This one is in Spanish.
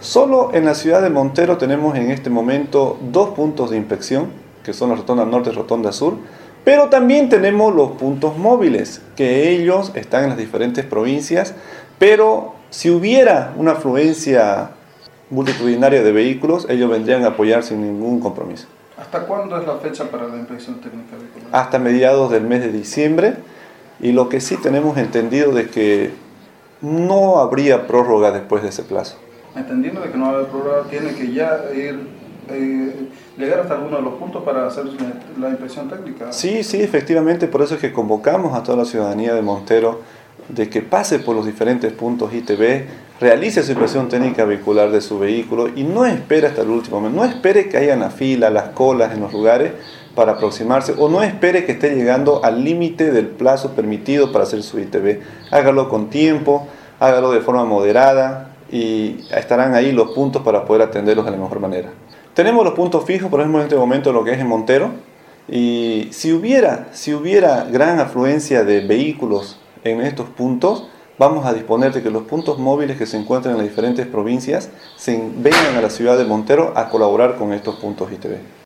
Solo en la ciudad de Montero tenemos en este momento 2 puntos de inspección, que son la Rotonda Norte y Rotonda Sur, pero también tenemos los puntos móviles, que ellos están en las diferentes provincias, pero si hubiera una afluencia multitudinaria de vehículos, ellos vendrían a apoyar sin ningún compromiso. ¿Hasta cuándo es la fecha para la inspección técnica vehicular? Hasta mediados del mes de diciembre, y lo que sí tenemos entendido de que no habría prórroga después de ese plazo. Entendiendo de que no va a haber prórroga, tiene que ya llegar hasta alguno de los puntos para hacer la inspección técnica. Sí, efectivamente, por eso es que convocamos a toda la ciudadanía de Montero de que pase por los diferentes puntos ITV, realice su inspección técnica vehicular de su vehículo y no espere hasta el último momento, no espere que haya una fila, las colas en los lugares para aproximarse, o no espere que esté llegando al límite del plazo permitido para hacer su ITV. Hágalo con tiempo, hágalo de forma moderada y estarán ahí los puntos para poder atenderlos de la mejor manera. Tenemos los puntos fijos, por ejemplo, en este momento lo que es en Montero, y si hubiera gran afluencia de vehículos en estos puntos, vamos a disponer de que los puntos móviles que se encuentran en las diferentes provincias vengan a la ciudad de Montero a colaborar con estos puntos ITV.